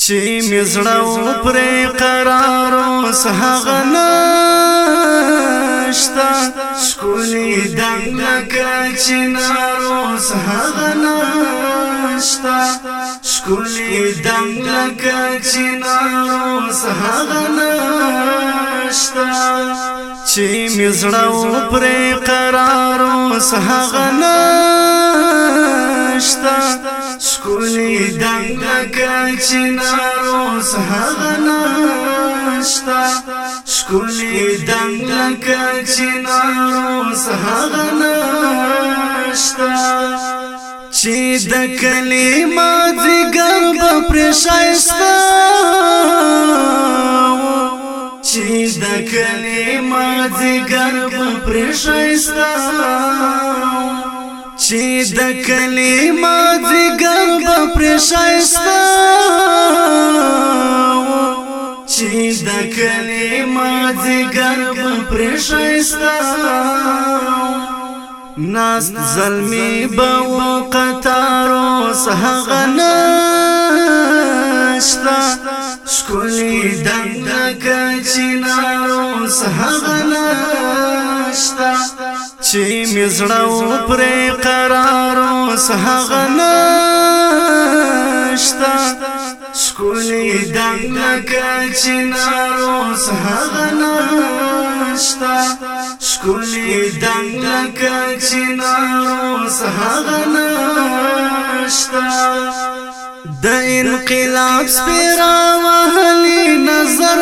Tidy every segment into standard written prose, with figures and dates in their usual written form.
چې مزړه پر قرار اوس هغه نشتا شکولې دنګ لکه چنار اوس هغه نشتا شکولې دنګ لکه چنار اوس هغه نشتا چې مزړه پر قرار اوس هغه نشتا شکولې دنګ لکه چنار اوس هغه نشتا شکولې دنګ لکه چنار اوس هغه نشتا چې د کلمه ځګر به پرې ښایسته چې د کلمه ځګر به پرې ښایسته چې د کلمه ځګر به پرې ښایسته چې د کلمه ځګر به پرې ښایسته ناست ظلمي به و قطار اوس هغه نشتا شکولې دنګ لکه چنار اوس هغه نشتا چې مزړه پرې قرار اوس هغه نشتا شکولې دنګ لکه چنار اوس هغه نشتا شکولې دنګ لکه چنار اوس هغه نشتا د انقلاب سپیرا وهلي نظر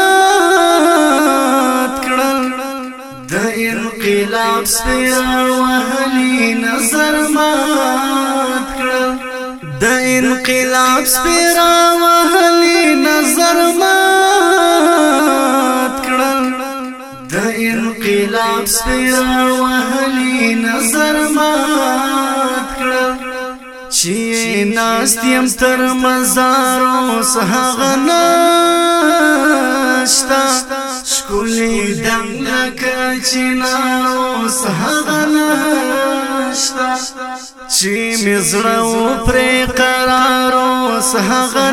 مات کړل د انقلاب سپیرا وهلي نظر مات کړل د انقلاب سپیرا وهلي نظر مات کړل د انقلاب سپیرا وهلي نظر مات کړل چې ناست یم تر مزار اوس هغه نشتا شکولې دنګ لکه چنار اوس هغه نشتا چې مزړه پرې قرار اوس هغه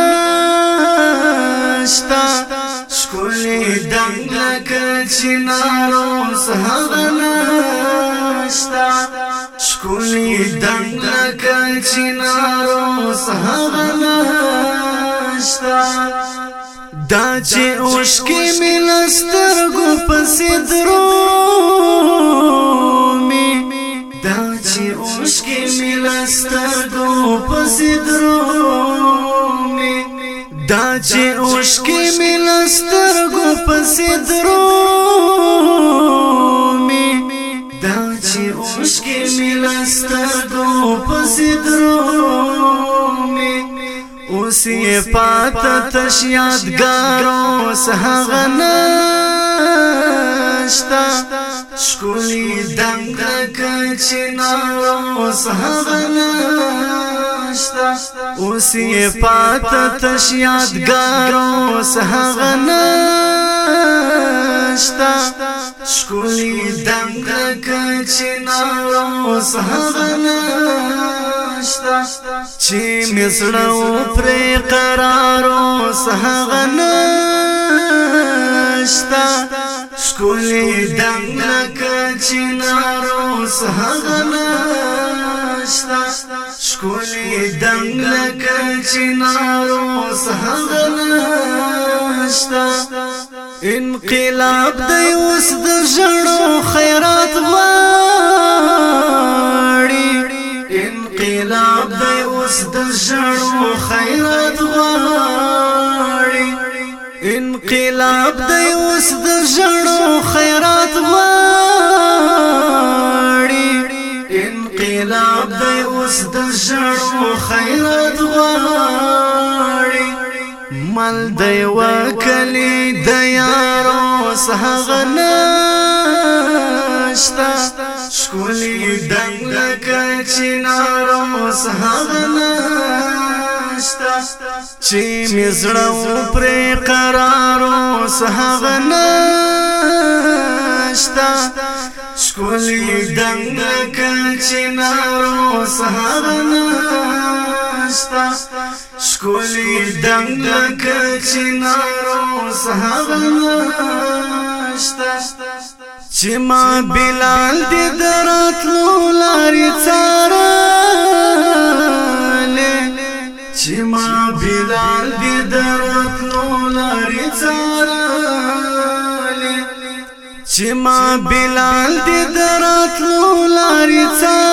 نشتا شکولې دنګ لکه چنار اوس هغه نشتا شکولې دنګ لکه چنار اوس هغه نشتا دا چې اوښکې مې له سترګو پسې درومي دا چې اوښکې مې له سترګو پسې درومي دا چې اوښکې مې له سترګو پسې درومي دا چې اوښکې مې له سترګو پسې درومي اوس یې پاته تش یادګار اوس هغه نشتا شکولې دنګ لکه چنار اوس هغه نشتا اوس یې پاته تش یادګار اوس هغه نشتا شکولې دنګ لکه چنار اوس هغه نشتا چې مزړه پرې قرار اوس هغه نشتا شکولې دنګ لکه چنار اوس هغه نشتا شکولې دنګ لکه چنار اوس هغه نشتا انقلاب دی اوس د ژړو خیرات غواړي انقلاب دی اوس د ژړو خیرات غواړي انقلاب دی اوس د ژړو خیرات غواړي انقلاب دی اوس د ژړو خیرات غواړي مل دی وکلی د یار اوس هغه نشتا شکولې دنګ لکه چنار اوس هغه نشتا چې مزړه پرې قرار اوس هغه نشتا ښکلي دنګ کچنار اوس هغه نشتا ښکلي دنګ کچنار اوس هغه نشتا چې ما بلال دې درتلو لارې څارلې چې ما بلال دې درتلو لارې څارلې چې ما بلال دې درتلو لارې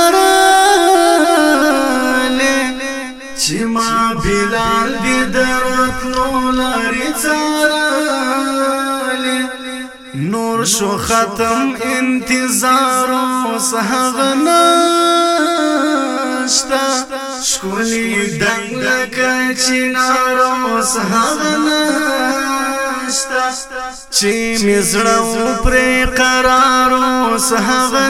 څارلې چې ما بلال دې درتلو لارې څارلې نور شو ختم انتظار اوس هغه نشتا ښکلي دنګ کچنار اوس هغه نشتا چې مزړه پرې قرار اوس هغه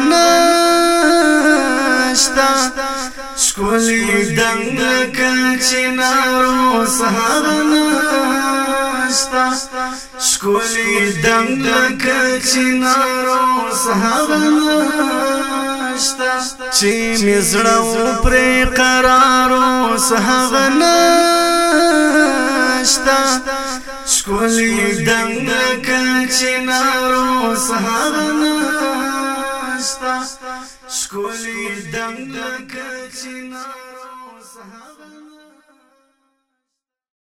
نشتا ښکلي دنګ کچنار اوس هغه نشتا ښکلي دنګ کچنار اوس هغه نشتا چې مزړه پرې قرار اوس هغه نشتا ښکلي دنګ کچنار اوس هغه نشتا ښکلي دنګ کچنار اوس هغه